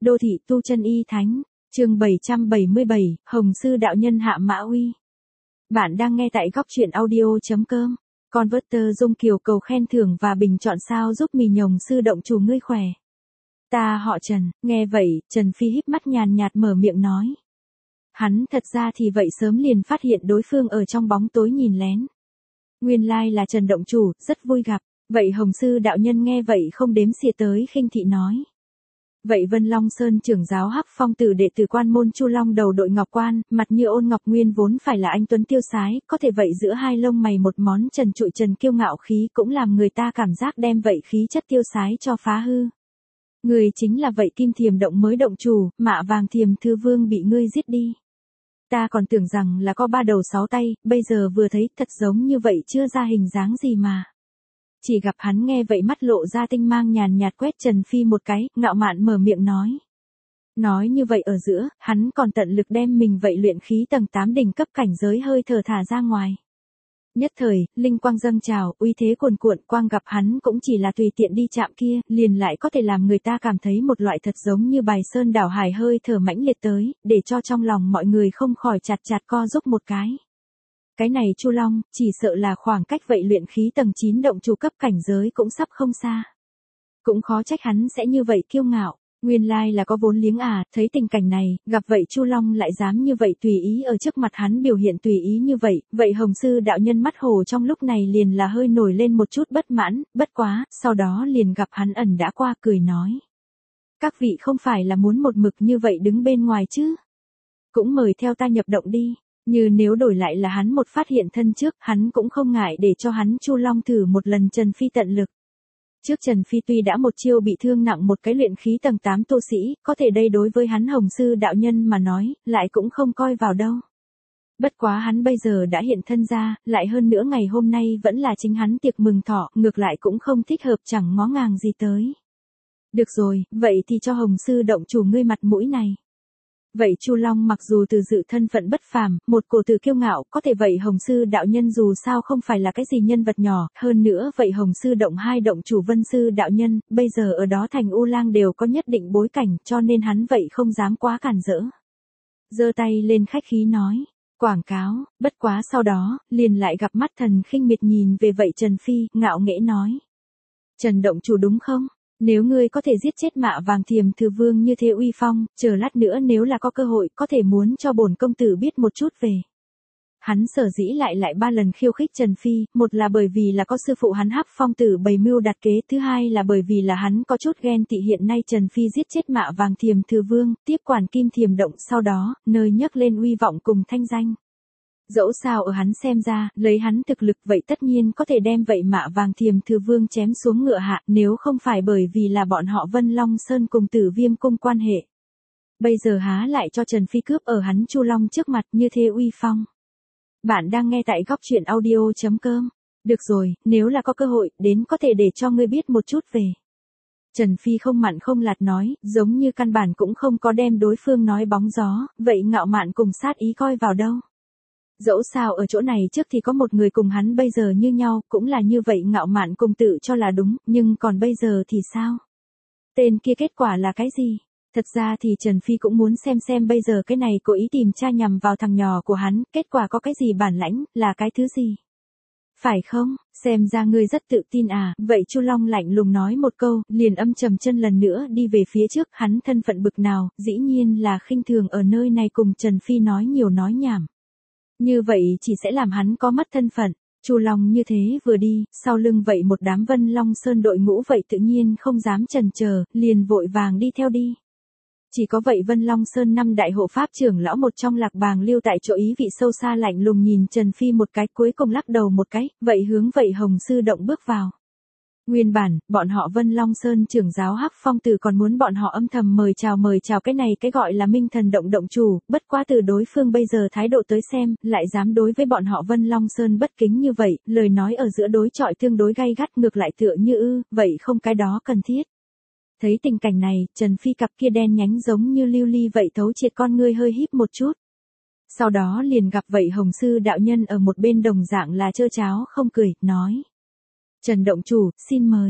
Đô thị tu chân y thánh, chương 777, Hồng Sư đạo nhân hạ mã uy. Bạn đang nghe tại góc truyện audio.com. Converter Dung Kiều cầu khen thưởng và bình chọn sao giúp mì nhồng sư động chủ ngươi khỏe. Ta họ Trần, nghe vậy, Trần Phi híp mắt nhàn nhạt mở miệng nói. Hắn thật ra thì vậy sớm liền phát hiện đối phương ở trong bóng tối nhìn lén. Nguyên lai là Trần động chủ, rất vui gặp. Vậy Hồng Sư đạo nhân nghe vậy không đếm xỉa tới khinh thị nói. Vậy Vân Long Sơn trưởng giáo Hắc Phong tử đệ tử quan môn Chu Long đầu đội ngọc quan, mặt như ôn ngọc nguyên vốn phải là anh tuấn tiêu sái, có thể vậy giữa hai lông mày một món trần trụi trần kiêu ngạo khí cũng làm người ta cảm giác đem vậy khí chất tiêu sái cho phá hư. Người chính là vậy Kim Thiềm động mới động chủ, Mạ Vàng Thiềm Thư Vương bị ngươi giết đi. Ta còn tưởng rằng là có 3 đầu 6 tay, bây giờ vừa thấy thật giống như vậy chưa ra hình dáng gì mà. Chỉ gặp hắn nghe vậy mắt lộ ra tinh mang nhàn nhạt quét Trần Phi một cái, ngạo mạn mở miệng nói. Nói như vậy ở giữa, hắn còn tận lực đem mình vậy luyện khí tầng 8 đỉnh cấp cảnh giới hơi thở thả ra ngoài. Nhất thời, linh quang dâng trào, uy thế cuồn cuộn, quang gặp hắn cũng chỉ là tùy tiện đi chạm kia, liền lại có thể làm người ta cảm thấy một loại thật giống như bài sơn đảo hải hơi thở mãnh liệt tới, để cho trong lòng mọi người không khỏi chặt co giúp một cái. Cái này Chu Long, chỉ sợ là khoảng cách vậy luyện khí tầng 9 động chủ cấp cảnh giới cũng sắp không xa. Cũng khó trách hắn sẽ như vậy kiêu ngạo, nguyên lai là có vốn liếng à, thấy tình cảnh này, gặp vậy Chu Long lại dám như vậy tùy ý ở trước mặt hắn biểu hiện tùy ý như vậy, vậy Hồng Sư đạo nhân mắt hồ trong lúc này liền là hơi nổi lên một chút bất mãn, bất quá, sau đó liền gặp hắn ẩn đã qua cười nói. Các vị không phải là muốn một mực như vậy đứng bên ngoài chứ? Cũng mời theo ta nhập động đi. Như nếu đổi lại là hắn một phát hiện thân trước, hắn cũng không ngại để cho hắn Chu Long thử một lần Trần Phi tận lực. Trước Trần Phi tuy đã một chiêu bị thương nặng một cái luyện khí tầng 8 tu sĩ, có thể đây đối với hắn Hồng Sư đạo nhân mà nói, lại cũng không coi vào đâu. Bất quá hắn bây giờ đã hiện thân ra, lại hơn nữa ngày hôm nay vẫn là chính hắn tiệc mừng thọ, ngược lại cũng không thích hợp chẳng ngó ngàng gì tới. Được rồi, vậy thì cho Hồng Sư động chủ ngươi mặt mũi này. Vậy Chu Long mặc dù từ dự thân phận bất phàm, một cổ tử kiêu ngạo, có thể vậy Hồng Sư đạo nhân dù sao không phải là cái gì nhân vật nhỏ, hơn nữa vậy Hồng Sư động hai động chủ Vân Sư đạo nhân, bây giờ ở đó thành U Lang đều có nhất định bối cảnh, cho nên hắn vậy không dám quá cản rỡ. Giơ tay lên khách khí nói, quảng cáo, bất quá sau đó, liền lại gặp mắt thần khinh miệt nhìn về vậy Trần Phi, ngạo nghễ nói. Trần động chủ đúng không? Nếu ngươi có thể giết chết Mạ Vàng Thiềm Thư Vương như thế uy phong, chờ lát nữa nếu là có cơ hội, có thể muốn cho bổn công tử biết một chút về. Hắn sở dĩ lại 3 lần khiêu khích Trần Phi, một là bởi vì là có sư phụ hắn Hắc Phong tử bày mưu đặt kế, thứ hai là bởi vì là hắn có chút ghen tị hiện nay Trần Phi giết chết Mạ Vàng Thiềm Thư Vương, tiếp quản Kim Thiềm động sau đó, nơi nhấc lên uy vọng cùng thanh danh. Dẫu sao ở hắn xem ra, lấy hắn thực lực vậy tất nhiên có thể đem vậy Mạ Vàng Thiềm Thư Vương chém xuống ngựa hạ, nếu không phải bởi vì là bọn họ Vân Long Sơn cùng Tử Viêm cung quan hệ. Bây giờ há lại cho Trần Phi cướp ở hắn Chu Long trước mặt như thế uy phong. Bạn đang nghe tại góc truyện audio.com. Được rồi, nếu là có cơ hội, đến có thể để cho ngươi biết một chút về. Trần Phi không mặn không lạt nói, giống như căn bản cũng không có đem đối phương nói bóng gió, vậy ngạo mạn cùng sát ý coi vào đâu. Dẫu sao ở chỗ này trước thì có một người cùng hắn bây giờ như nhau, cũng là như vậy ngạo mạn cùng tự cho là đúng, nhưng còn bây giờ thì sao? Tên kia kết quả là cái gì? Thật ra thì Trần Phi cũng muốn xem bây giờ cái này cố ý tìm tra nhằm vào thằng nhỏ của hắn, kết quả có cái gì bản lãnh, là cái thứ gì? Phải không, xem ra ngươi rất tự tin à, vậy Chu Long lạnh lùng nói một câu, liền âm trầm chân lần nữa đi về phía trước, hắn thân phận bực nào, dĩ nhiên là khinh thường ở nơi này cùng Trần Phi nói nhiều nói nhảm. Như vậy chỉ sẽ làm hắn có mất thân phận. Chu Long như thế vừa đi, sau lưng vậy một đám Vân Long Sơn đội ngũ vậy tự nhiên không dám chần chờ, liền vội vàng đi theo đi. Chỉ có vậy Vân Long Sơn 5 đại hộ pháp trưởng lão một trong Lạc Bàng lưu tại chỗ ý vị sâu xa lạnh lùng nhìn Trần Phi một cái, cuối cùng lắc đầu một cái, vậy hướng vậy Hồng Sư động bước vào. Nguyên bản, bọn họ Vân Long Sơn trưởng giáo Hắc Phong tử còn muốn bọn họ âm thầm mời chào cái này cái gọi là Minh Thần động động chủ, bất quá từ đối phương bây giờ thái độ tới xem, lại dám đối với bọn họ Vân Long Sơn bất kính như vậy, lời nói ở giữa đối chọi tương đối gay gắt ngược lại tựa như vậy không cái đó cần thiết. Thấy tình cảnh này, Trần Phi cặp kia đen nhánh giống như lưu ly vậy thấu triệt con ngươi hơi híp một chút. Sau đó liền gặp vậy Hồng Sư đạo nhân ở một bên đồng dạng là trơ cháo không cười, nói. Trần động chủ, xin mời.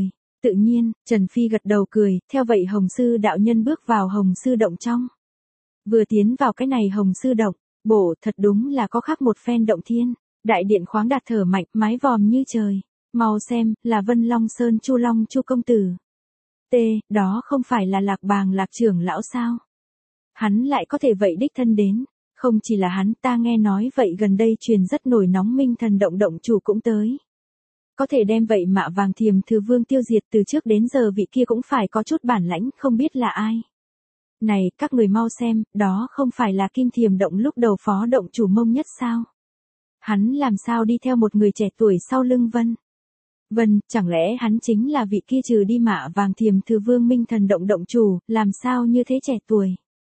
Tự nhiên, Trần Phi gật đầu cười, theo vậy Hồng Sư đạo nhân bước vào Hồng Sư động trong. Vừa tiến vào cái này Hồng Sư động, bộ thật đúng là có khác một phen động thiên, đại điện khoáng đạt thở mạnh, mái vòm như trời. Mau xem, là Vân Long Sơn Chu Long Chu công tử. Đó không phải là Lạc Bàng Lạc trưởng lão sao? Hắn lại có thể vậy đích thân đến. Không chỉ là hắn, ta nghe nói vậy gần đây truyền rất nổi nóng Minh Thần động động chủ cũng tới. Có thể đem vậy Mạ Vàng Thiềm Thứ Vương tiêu diệt từ trước đến giờ vị kia cũng phải có chút bản lãnh, không biết là ai. Này, các người mau xem, đó không phải là Kim Thiềm động lúc đầu phó động chủ Mông Nhất sao? Hắn làm sao đi theo một người trẻ tuổi sau lưng Vân, chẳng lẽ hắn chính là vị kia trừ đi Mạ Vàng Thiềm Thứ Vương Minh Thần động động chủ, làm sao như thế trẻ tuổi?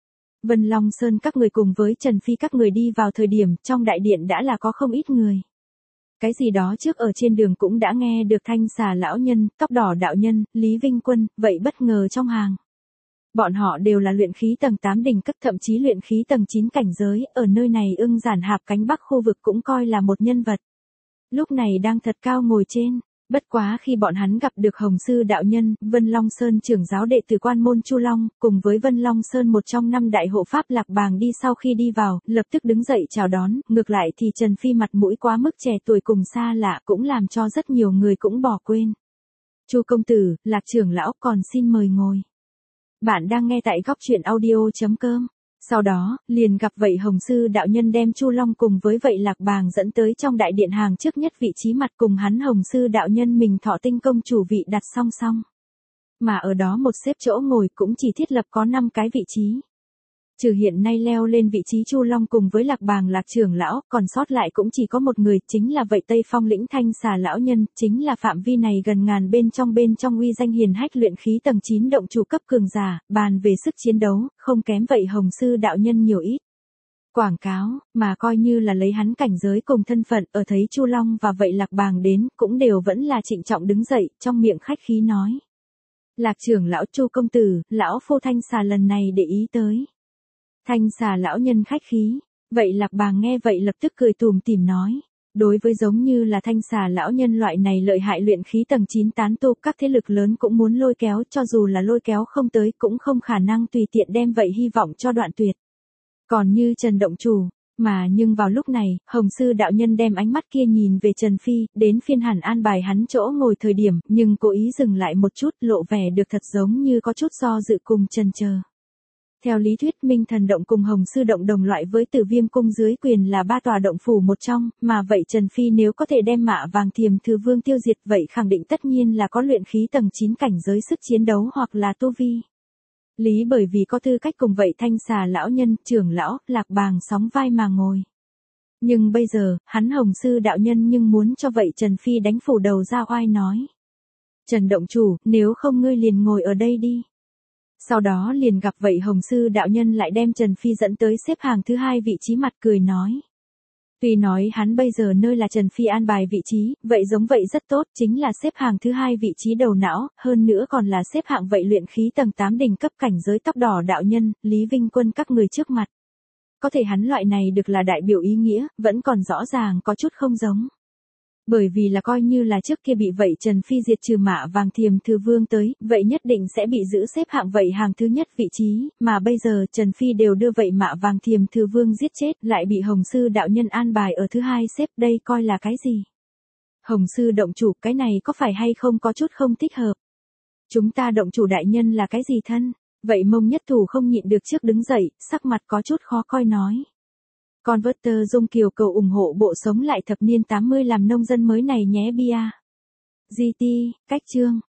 Vân Long Sơn các người cùng với Trần Phi các người đi vào thời điểm trong đại điện đã là có không ít người. Cái gì đó trước ở trên đường cũng đã nghe được Thanh Xà lão nhân, Tóc Đỏ đạo nhân, Lý Vinh Quân, vậy bất ngờ trong hàng. Bọn họ đều là luyện khí tầng 8 đỉnh cấp, thậm chí luyện khí tầng 9 cảnh giới, ở nơi này Ưng Giản Hạp cánh Bắc khu vực cũng coi là một nhân vật. Lúc này đang thật cao ngồi trên. Bất quá khi bọn hắn gặp được Hồng Sư đạo nhân, Vân Long Sơn trưởng giáo đệ tử quan môn Chu Long, cùng với Vân Long Sơn một trong 5 đại hộ pháp Lạc Bàng đi sau khi đi vào, lập tức đứng dậy chào đón, ngược lại thì Trần Phi mặt mũi quá mức trẻ tuổi cùng xa lạ cũng làm cho rất nhiều người cũng bỏ quên. Chu công tử, Lạc trưởng lão còn xin mời ngồi. Bạn đang nghe tại góc truyện audio.com. Sau đó, liền gặp vậy Hồng Sư đạo nhân đem Chu Long cùng với vậy Lạc Bàng dẫn tới trong đại điện hàng trước nhất vị trí mặt cùng hắn Hồng Sư đạo nhân mình Thọ Tinh công chủ vị đặt song song. Mà ở đó một xếp chỗ ngồi cũng chỉ thiết lập có 5 cái vị trí. Trừ hiện nay leo lên vị trí Chu Long cùng với Lạc Bàng Lạc trưởng lão, còn sót lại cũng chỉ có một người, chính là vậy Tây Phong lĩnh Thanh Xà lão nhân, chính là phạm vi này gần ngàn bên trong uy danh hiền hách luyện khí tầng 9 động chủ cấp cường giả, bàn về sức chiến đấu, không kém vậy Hồng Sư đạo nhân nhiều ít. Quảng cáo, mà coi như là lấy hắn cảnh giới cùng thân phận, ở thấy Chu Long và vậy Lạc Bàng đến, cũng đều vẫn là trịnh trọng đứng dậy, trong miệng khách khí nói. Lạc trưởng lão Chu công tử, lão phu Thanh Xà lần này để ý tới. Thanh Xà lão nhân khách khí, vậy Lạc Bàng nghe vậy lập tức cười tùm tìm nói, đối với giống như là Thanh Xà lão nhân loại này lợi hại luyện khí tầng 9 tán tu, các thế lực lớn cũng muốn lôi kéo, cho dù là lôi kéo không tới cũng không khả năng tùy tiện đem vậy hy vọng cho đoạn tuyệt. Còn như Trần động chủ, mà nhưng vào lúc này, Hồng Sư đạo nhân đem ánh mắt kia nhìn về Trần Phi, đến phiên hẳn an bài hắn chỗ ngồi thời điểm, nhưng cố ý dừng lại một chút, lộ vẻ được thật giống như có chút do dự cùng chần chờ. Theo lý thuyết Minh Thần động cùng Hồng Sư động đồng loại với Tử Viêm cung dưới quyền là 3 tòa động phủ một trong, mà vậy Trần Phi nếu có thể đem Mạ Vàng Thiềm Thứ Vương tiêu diệt vậy khẳng định tất nhiên là có luyện khí tầng 9 cảnh giới sức chiến đấu hoặc là tu vi. Lý bởi vì có tư cách cùng vậy Thanh Xà lão nhân, trưởng lão, Lạc Bàng sóng vai mà ngồi. Nhưng bây giờ, hắn Hồng Sư đạo nhân nhưng muốn cho vậy Trần Phi đánh phủ đầu ra oai nói. Trần động chủ, nếu không ngươi liền ngồi ở đây đi. Sau đó liền gặp vậy Hồng Sư đạo nhân lại đem Trần Phi dẫn tới xếp hàng thứ 2 vị trí mặt cười nói. Tuy nói hắn bây giờ nơi là Trần Phi an bài vị trí, vậy giống vậy rất tốt, chính là xếp hàng thứ 2 vị trí đầu não, hơn nữa còn là xếp hạng vậy luyện khí tầng 8 đỉnh cấp cảnh giới Tóc Đỏ đạo nhân, Lý Vinh Quân các người trước mặt. Có thể hắn loại này được là đại biểu ý nghĩa, vẫn còn rõ ràng có chút không giống. Bởi vì là coi như là trước kia bị vậy Trần Phi diệt trừ Mạ Vàng Thiềm Thứ Vương tới, vậy nhất định sẽ bị giữ xếp hạng vậy hàng thứ nhất vị trí, mà bây giờ Trần Phi đều đưa vậy Mạ Vàng Thiềm Thứ Vương giết chết, lại bị Hồng Sư đạo nhân an bài ở thứ 2 xếp, đây coi là cái gì? Hồng Sư động chủ, cái này có phải hay không có chút không thích hợp? Chúng ta động chủ đại nhân là cái gì thân? Vậy Mông Nhất Thủ không nhịn được trước đứng dậy, sắc mặt có chút khó coi nói. Converter Dung Kiều cầu ủng hộ bộ sống lại thập niên 80 làm nông dân mới này nhé bia. GT, cách chương.